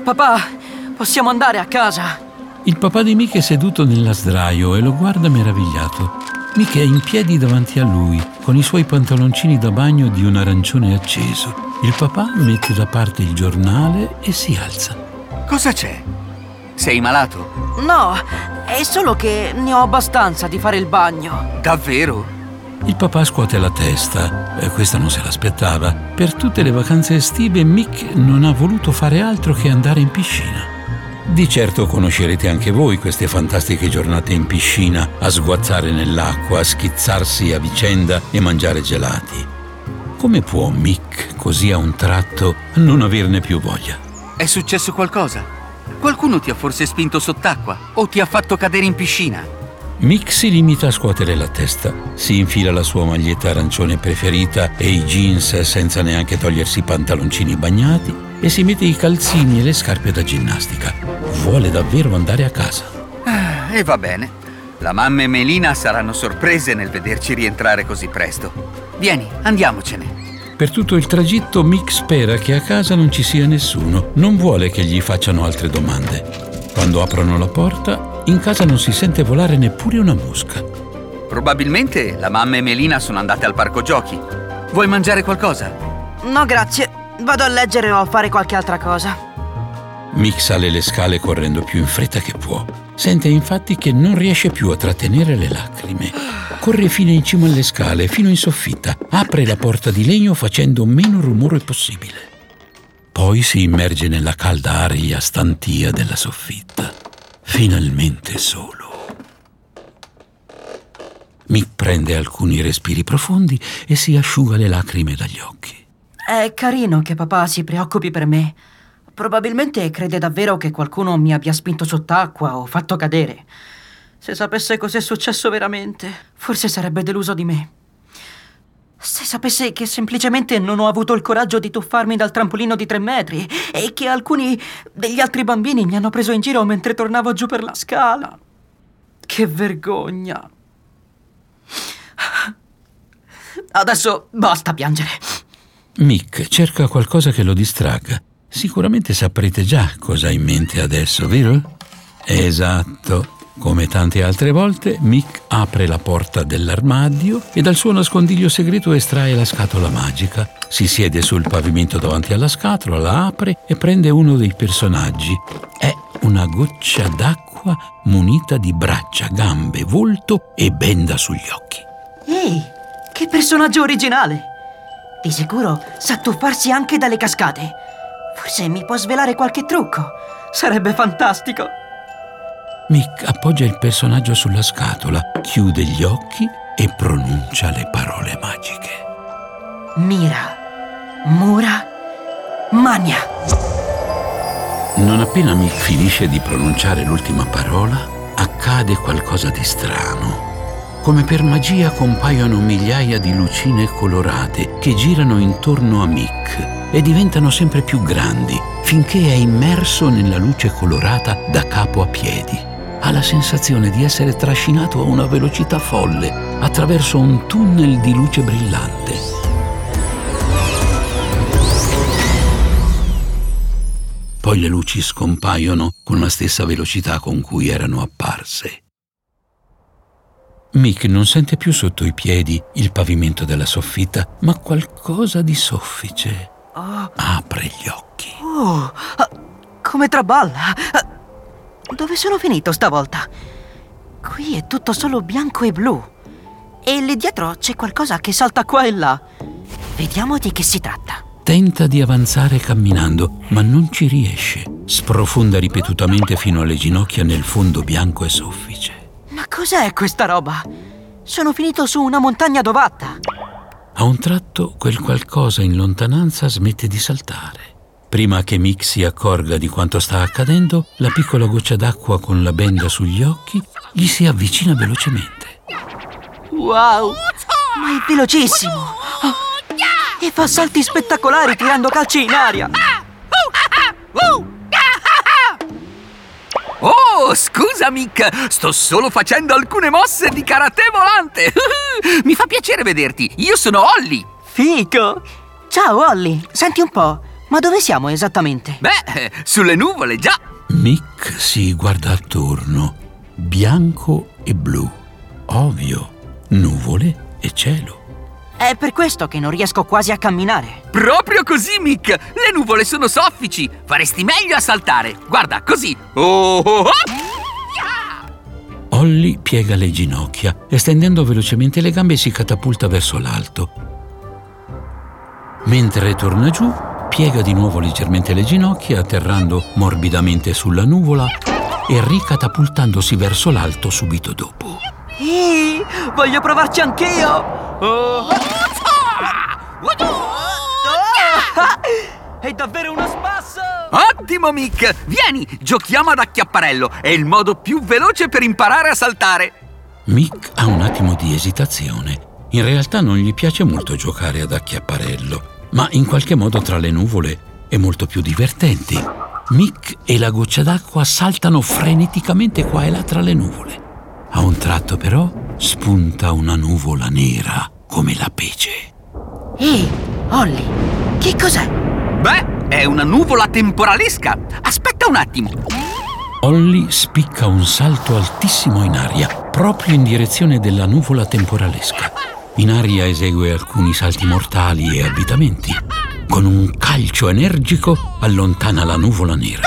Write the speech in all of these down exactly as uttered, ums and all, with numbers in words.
Papà, possiamo andare a casa? Il papà di Mick è seduto nella sdraio e lo guarda meravigliato. Mick è in piedi davanti a lui, con i suoi pantaloncini da bagno di un arancione acceso. Il papà mette da parte il giornale e si alza. Cosa c'è? Sei malato? No, è solo che ne ho abbastanza di fare il bagno. Davvero? Il papà scuote la testa. Eh, questa non se l'aspettava. Per tutte le vacanze estive Mick non ha voluto fare altro che andare in piscina. Di certo conoscerete anche voi queste fantastiche giornate in piscina, a sguazzare nell'acqua, a schizzarsi a vicenda e mangiare gelati. Come può Mick, così a un tratto, non averne più voglia? È successo qualcosa? Qualcuno ti ha forse spinto sott'acqua o ti ha fatto cadere in piscina? Mick si limita a scuotere la testa, si infila la sua maglietta arancione preferita e i jeans senza neanche togliersi i pantaloncini bagnati e si mette i calzini e le scarpe da ginnastica. Vuole davvero andare a casa. Ah, e va bene. La mamma e Melina saranno sorprese nel vederci rientrare così presto. Vieni, andiamocene. Per tutto il tragitto Mick spera che a casa non ci sia nessuno, non vuole che gli facciano altre domande. Quando aprono la porta, in casa non si sente volare neppure una mosca. Probabilmente la mamma e Melina sono andate al parco giochi. Vuoi mangiare qualcosa? No, grazie. Vado a leggere o a fare qualche altra cosa. Mick sale le scale correndo più in fretta che può. Sente infatti che non riesce più a trattenere le lacrime. Corre fino in cima alle scale, fino in soffitta. Apre la porta di legno facendo meno rumore possibile. Poi si immerge nella calda aria stantia della soffitta. Finalmente solo. Mick prende alcuni respiri profondi e si asciuga le lacrime dagli occhi. È carino che papà si preoccupi per me. Probabilmente crede davvero che qualcuno mi abbia spinto sott'acqua o fatto cadere. Se sapesse cos'è successo veramente, forse sarebbe deluso di me. Se sapesse che semplicemente non ho avuto il coraggio di tuffarmi dal trampolino di tre metri e che alcuni degli altri bambini mi hanno preso in giro mentre tornavo giù per la scala. Che vergogna. Adesso basta piangere. Mick cerca qualcosa che lo distragga. Sicuramente saprete già cosa ha in mente adesso, vero? Esatto. Come tante altre volte, Mick apre la porta dell'armadio e dal suo nascondiglio segreto estrae la scatola magica. Si siede sul pavimento davanti alla scatola, la apre e prende uno dei personaggi. È una goccia d'acqua munita di braccia, gambe, volto e benda sugli occhi. Ehi, che personaggio originale! Di sicuro sa tuffarsi anche dalle cascate. Forse mi può svelare qualche trucco. Sarebbe fantastico. Mick appoggia il personaggio sulla scatola, chiude gli occhi e pronuncia le parole magiche. Mira, Mura, Mania. Non appena Mick finisce di pronunciare l'ultima parola, accade qualcosa di strano. Come per magia compaiono migliaia di lucine colorate che girano intorno a Mick e diventano sempre più grandi finché è immerso nella luce colorata da capo a piedi. Ha la sensazione di essere trascinato a una velocità folle attraverso un tunnel di luce brillante. Poi le luci scompaiono con la stessa velocità con cui erano apparse. Mick non sente più sotto i piedi il pavimento della soffitta, ma qualcosa di soffice. Oh. Apre gli occhi. Oh, come traballa. Dove sono finito stavolta? Qui è tutto solo bianco e blu. E lì dietro c'è qualcosa che salta qua e là. Vediamo di che si tratta. Tenta di avanzare camminando, ma non ci riesce. Sprofonda ripetutamente fino alle ginocchia nel fondo bianco e soffice. Ma cos'è questa roba? Sono finito su una montagna dovata. A un tratto quel qualcosa in lontananza smette di saltare. Prima che Mick si accorga di quanto sta accadendo, la piccola goccia d'acqua con la benda sugli occhi gli si avvicina velocemente. Wow! Ma è velocissimo! Oh, e fa salti spettacolari tirando calci in aria! Oh, scusa Mick, sto solo facendo alcune mosse di karate volante. Mi fa piacere vederti, io sono Ollie. Fico! Ciao Ollie, senti un po', Ma dove siamo esattamente? Beh, sulle nuvole, già! Mick si guarda attorno. Bianco e blu. Ovvio. Nuvole e cielo. È per questo che non riesco quasi a camminare. Proprio così, Mick! Le nuvole sono soffici! Faresti meglio a saltare! Guarda, così! Oh, oh, oh. Ollie piega le ginocchia e stendendo velocemente le gambe si catapulta verso l'alto. Mentre torna giù, piega di nuovo leggermente le ginocchia, atterrando morbidamente sulla nuvola e ricatapultandosi verso l'alto subito dopo. Ehi, voglio provarci anch'io! Oh. È davvero uno spasso! Ottimo, Mick! Vieni, giochiamo ad acchiapparello! È il modo più veloce per imparare a saltare! Mick ha un attimo di esitazione. In realtà non gli piace molto giocare ad acchiapparello, ma in qualche modo tra le nuvole è molto più divertente. Mick e la goccia d'acqua saltano freneticamente qua e là tra le nuvole. A un tratto però spunta una nuvola nera come la pece. Ehi, Ollie, che cos'è? Beh, è una nuvola temporalesca! Aspetta un attimo! Ollie spicca un salto altissimo in aria, proprio in direzione della nuvola temporalesca. In aria esegue alcuni salti mortali e avvitamenti. Con un calcio energico allontana la nuvola nera.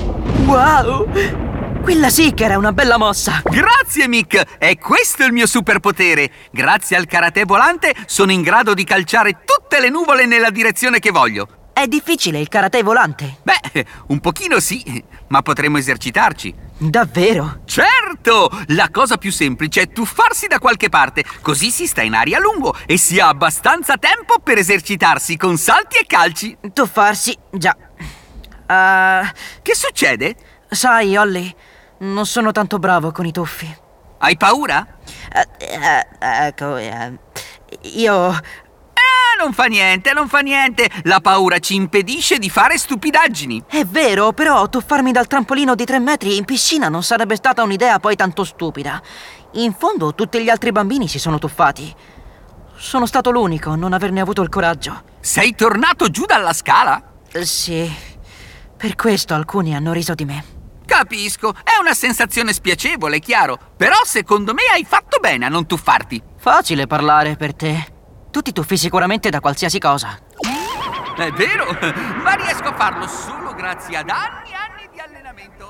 Wow! Quella sì che era una bella mossa! Grazie, Mick! È questo il mio superpotere! Grazie al karate volante sono in grado di calciare tutte le nuvole nella direzione che voglio. È difficile il karate volante? Beh, un pochino sì, ma potremmo esercitarci. Davvero? Certo! La cosa più semplice è tuffarsi da qualche parte, così si sta in aria a lungo e si ha abbastanza tempo per esercitarsi con salti e calci. Tuffarsi, già. Uh, Che succede? sai, Ollie, non sono tanto bravo con i tuffi. Hai paura? Uh, uh, ecco, uh, io... Eh, non fa niente, non fa niente. La paura ci impedisce di fare stupidaggini. È vero, però tuffarmi dal trampolino di tre metri in piscina non sarebbe stata un'idea poi tanto stupida. In fondo tutti gli altri bambini si sono tuffati. Sono stato l'unico a non averne avuto il coraggio. Sei tornato giù dalla scala? Eh, sì, per questo alcuni hanno riso di me. Capisco, è una sensazione spiacevole, chiaro. Però secondo me hai fatto bene a non tuffarti. Facile parlare per te. Tu ti tuffi sicuramente da qualsiasi cosa. È vero, ma riesco a farlo solo grazie ad anni e anni di allenamento.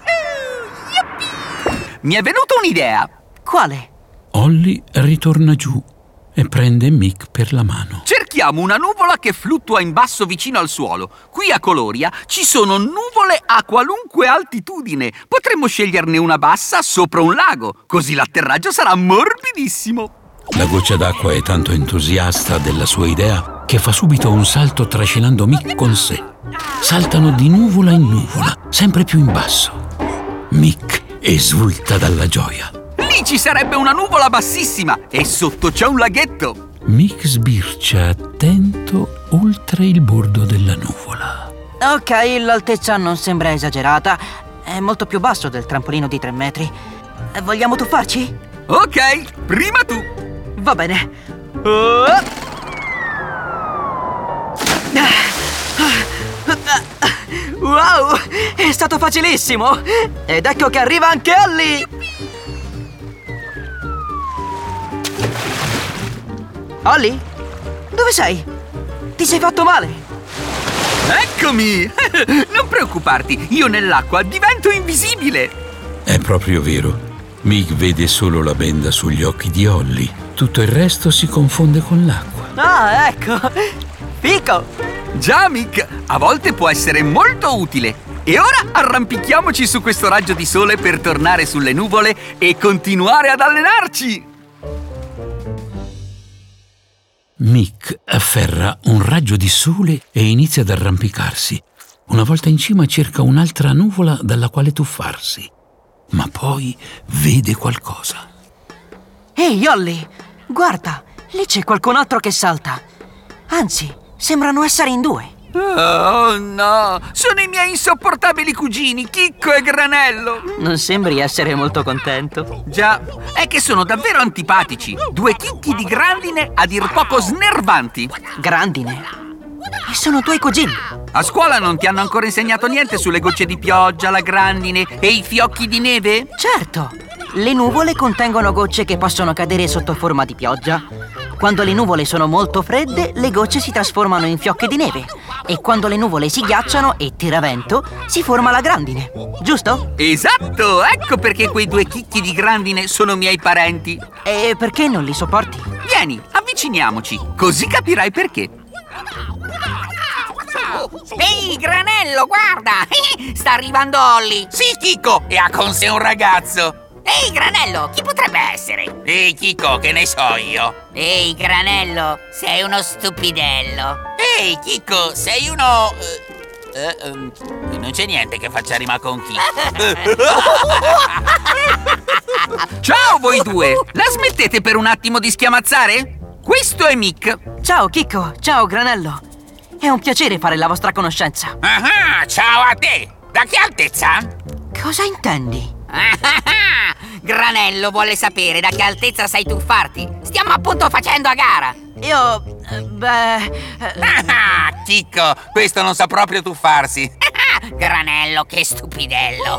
Yahoo! Yuppie! Mi è venuta un'idea. Quale? Ollie ritorna giù e prende Mick per la mano. Cerchiamo una nuvola che fluttua in basso vicino al suolo. Qui a Coloria ci sono nuvole a qualunque altitudine. Potremmo sceglierne una bassa sopra un lago, così l'atterraggio sarà morbidissimo. La goccia d'acqua è tanto entusiasta della sua idea che fa subito un salto trascinando Mick con sé. Saltano di nuvola in nuvola, sempre più in basso. Mick esulta dalla gioia. Lì ci sarebbe una nuvola bassissima e sotto c'è un laghetto. Mick sbircia attento oltre il bordo della nuvola. Ok, l'altezza non sembra esagerata. È molto più basso del trampolino di tre metri. Vogliamo tuffarci? Ok, prima tu. Va bene. Oh. Wow, è stato facilissimo. Ed ecco che arriva anche Ollie. Ollie? Dove sei? Ti sei fatto male? Eccomi! Non preoccuparti, io nell'acqua divento invisibile. È proprio vero. Mick vede solo la benda sugli occhi di Ollie. Tutto il resto si confonde con l'acqua. Ah, ecco! Fico! Già, Mick, a volte può essere molto utile. E ora arrampichiamoci su questo raggio di sole per tornare sulle nuvole e continuare ad allenarci! Mick afferra un raggio di sole e inizia ad arrampicarsi. Una volta in cima cerca un'altra nuvola dalla quale tuffarsi. Ma poi vede qualcosa. Ehi, Ollie! Guarda, lì c'è qualcun altro che salta. Anzi, sembrano essere in due. Oh no, sono i miei insopportabili cugini, Chicco e Granello. Non sembri essere molto contento. Già, è che sono davvero antipatici. Due chicchi di grandine a dir poco snervanti. Grandine? E sono tuoi cugini. A scuola non ti hanno ancora insegnato niente sulle gocce di pioggia, la grandine e i fiocchi di neve? Certo. Le nuvole contengono gocce che possono cadere sotto forma di pioggia. Quando le nuvole sono molto fredde, le gocce si trasformano in fiocchi di neve. E quando le nuvole si ghiacciano e tira vento, si forma la grandine. Giusto? Esatto! Ecco perché quei due chicchi di grandine sono miei parenti. E perché non li sopporti? Vieni, avviciniamoci, così capirai perché. Ehi, Granello, guarda! Sta arrivando Olli! Sì, Chicco, e ha con sé un ragazzo. Ehi, Granello, chi potrebbe essere? Ehi, Chicco, che ne so io? Ehi, Granello, sei uno stupidello. Ehi, Chicco, sei uno... Eh, eh, um, non c'è niente che faccia rima con chi. Ciao voi due! La smettete per un attimo di schiamazzare? Questo è Mick. Ciao, Chicco. Ciao, Granello. È un piacere fare la vostra conoscenza. Ah, ciao a te! Da che altezza? Cosa intendi? Granello vuole sapere da che altezza sai tuffarti. Stiamo appunto facendo a gara. Io... eh, beh... eh, Ah, Chicco, questo non sa proprio tuffarsi. Granello, che stupidello.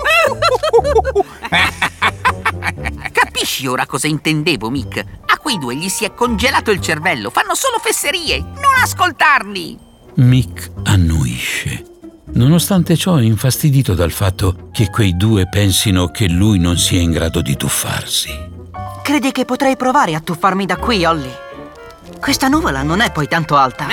Capisci ora cosa intendevo, Mick? A quei due gli si è congelato il cervello. Fanno solo fesserie. Non ascoltarli. Mick annuisce. Nonostante ciò è infastidito dal fatto che quei due pensino che lui non sia in grado di tuffarsi. credi che potrei provare a tuffarmi da qui, Olli? Questa nuvola non è poi tanto alta.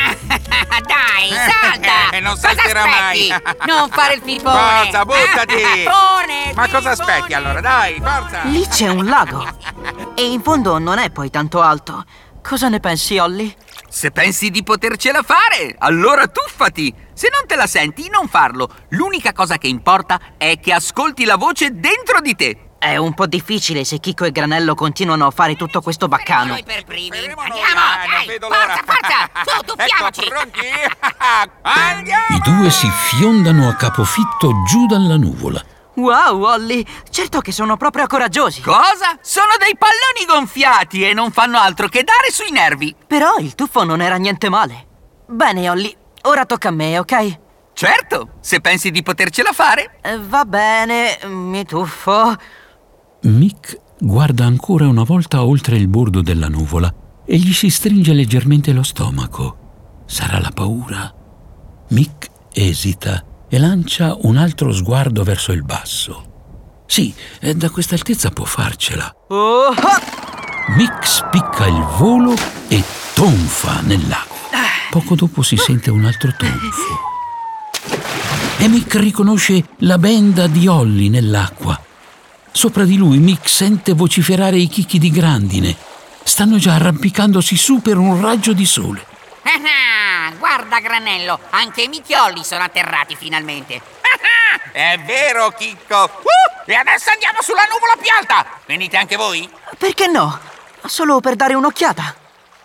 Dai, salta! Non Cosa salterà aspetti? mai. Non fare il fifone! Forza, buttati! Fifone, Ma cosa fifone. aspetti allora? Dai, forza! Lì c'è un lago. E in fondo non è poi tanto alto. Cosa ne pensi, Olli? Se pensi di potercela fare, allora tuffati. Se non te la senti, non farlo. L'unica cosa che importa è che ascolti la voce dentro di te. È un po' difficile se Chicco e Granello continuano a fare tutto questo baccano. Noi per primi. Vedremo noi, Andiamo, dai, non dai, vedo forza, l'ora. forza! Su, tuffiamoci! Ecco, pronti? Andiamo! I due si fiondano a capofitto giù dalla nuvola. Wow, Olli! Certo che sono proprio coraggiosi. Cosa? Sono dei palloni gonfiati e non fanno altro che dare sui nervi. Però il tuffo non era niente male. Bene, Olli, ora tocca a me, ok? Certo, se pensi di potercela fare. Eh, va bene, mi tuffo. Mick guarda ancora una volta oltre il bordo della nuvola e gli si stringe leggermente lo stomaco. Sarà la paura? Mick esita e lancia un altro sguardo verso il basso. Sì, eh, da questa altezza può farcela. Oh, ah! Mick spicca il volo e tonfa nel lago. Poco dopo si sente un altro tonfo. E Mick riconosce la benda di Olli nell'acqua. Sopra di lui Mick sente vociferare i chicchi di grandine. Stanno già arrampicandosi su per un raggio di sole. Ah, guarda, Granello, anche i michiolli sono atterrati finalmente. È vero, Chicco! Uh, e adesso andiamo sulla nuvola più alta! Venite anche voi? Perché no? Solo per dare un'occhiata.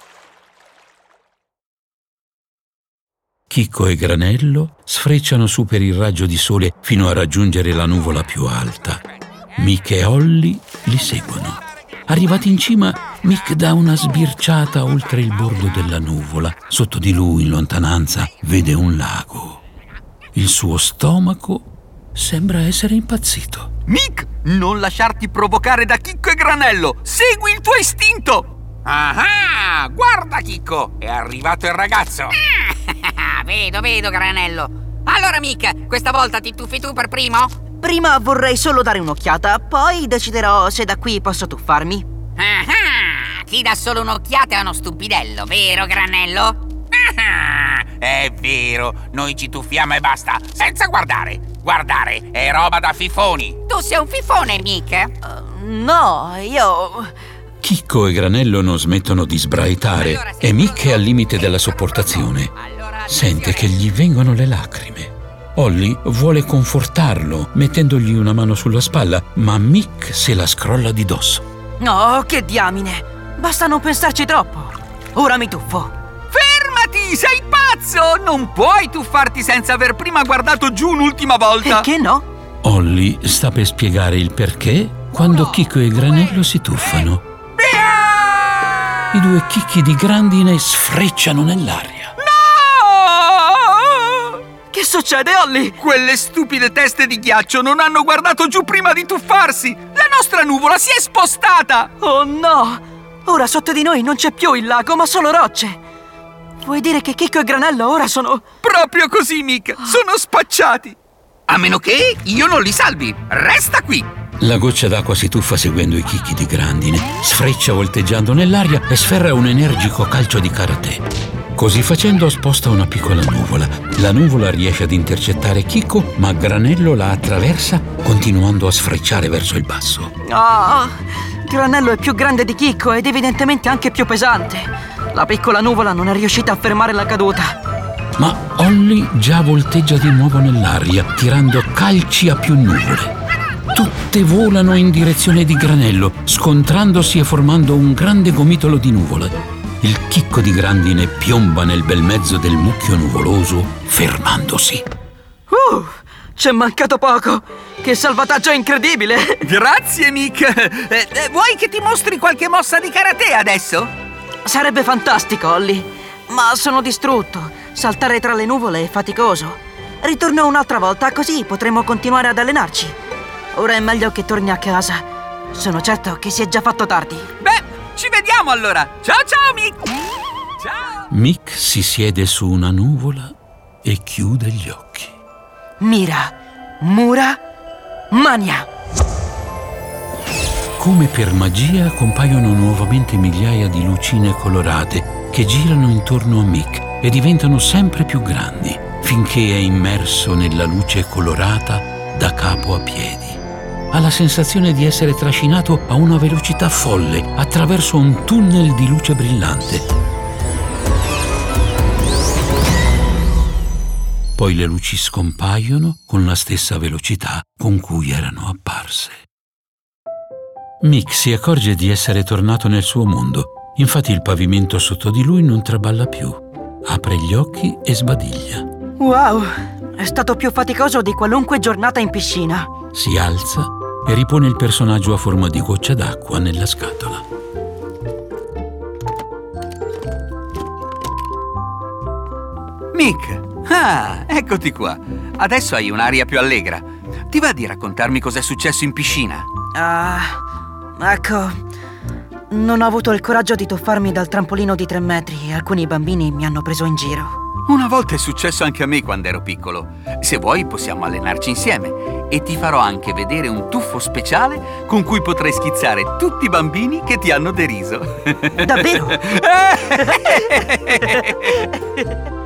Chicco e Granello sfrecciano su per il raggio di sole fino a raggiungere la nuvola più alta. Mick e Olli li seguono. Arrivati in cima, Mick dà una sbirciata oltre il bordo della nuvola. Sotto di lui, in lontananza, vede un lago. Il suo stomaco sembra essere impazzito. Mick, non lasciarti provocare da Chicco e Granello. Segui il tuo istinto. Ah, guarda, Chicco! È arrivato il ragazzo! Vedo, vedo, Granello. Allora, Mick, questa volta ti tuffi tu per primo? Prima vorrei solo dare un'occhiata, poi deciderò se da qui posso tuffarmi. Ah, chi dà solo un'occhiata è uno stupidello, vero, Granello? Ah, è vero, noi ci tuffiamo e basta, senza guardare. Guardare è roba da fifoni. Tu sei un fifone, Mick? Uh, no, io... Chicco e Granello non smettono di sbraitare e Mick è al limite della sopportazione. Sente che gli vengono le lacrime. Olli vuole confortarlo mettendogli una mano sulla spalla, ma Mick se la scrolla di dosso. Oh, che diamine! Basta non pensarci troppo. Ora mi tuffo. Fermati, sei pazzo! Non puoi tuffarti senza aver prima guardato giù un'ultima volta. Perché no? Olli sta per spiegare il perché quando Chicco e Granello si tuffano. I due chicchi di grandine sfrecciano nell'aria. No! Che succede, Ollie? Quelle stupide teste di ghiaccio non hanno guardato giù prima di tuffarsi! La nostra nuvola si è spostata! Oh no! Ora sotto di noi non c'è più il lago, ma solo rocce! Vuoi dire che Chicco e Granello ora sono... Proprio così, Mick! Sono spacciati! A meno che io non li salvi! Resta qui! La goccia d'acqua si tuffa seguendo i chicchi di grandine, sfreccia volteggiando nell'aria e sferra un energico calcio di karate. Così facendo sposta una piccola nuvola. La nuvola riesce ad intercettare Chicco, ma Granello la attraversa continuando a sfrecciare verso il basso. Ah, Granello è più grande di Chicco ed evidentemente anche più pesante. La piccola nuvola non è riuscita a fermare la caduta. Ma Ollie già volteggia di nuovo nell'aria, tirando calci a più nuvole. Tutte volano in direzione di Granello, scontrandosi e formando un grande gomitolo di nuvola. Il chicco di grandine piomba nel bel mezzo del mucchio nuvoloso, fermandosi. Uh, c'è mancato poco! Che salvataggio incredibile! Grazie, Mick! Eh, eh, vuoi che ti mostri qualche mossa di karate adesso? Sarebbe fantastico, Ollie. Ma sono distrutto. Saltare tra le nuvole è faticoso. Ritorno un'altra volta, così potremo continuare ad allenarci. Ora è meglio che torni a casa. Sono certo che si è già fatto tardi. Beh, ci vediamo allora! Ciao ciao, Mick! Ciao! Mick si siede su una nuvola e chiude gli occhi. Mira, Mura, Mania! Come per magia compaiono nuovamente migliaia di lucine colorate che girano intorno a Mick e diventano sempre più grandi, finché è immerso nella luce colorata da capo a piedi. Ha la sensazione di essere trascinato a una velocità folle attraverso un tunnel di luce brillante. Poi le luci scompaiono con la stessa velocità con cui erano apparse. Mick si accorge di essere tornato nel suo mondo. Infatti il pavimento sotto di lui non traballa più. Apre gli occhi e sbadiglia. Wow! È stato più faticoso di qualunque giornata in piscina. Si alza e ripone il personaggio a forma di goccia d'acqua nella scatola. Mick! Ah, eccoti qua! Adesso hai un'aria più allegra. Ti va di raccontarmi cos'è successo in piscina? Ah, ecco... Non ho avuto il coraggio di tuffarmi dal trampolino di tre metri e alcuni bambini mi hanno preso in giro. Una volta è successo anche a me quando ero piccolo. Se vuoi possiamo allenarci insieme e ti farò anche vedere un tuffo speciale con cui potrai schizzare tutti i bambini che ti hanno deriso. Davvero?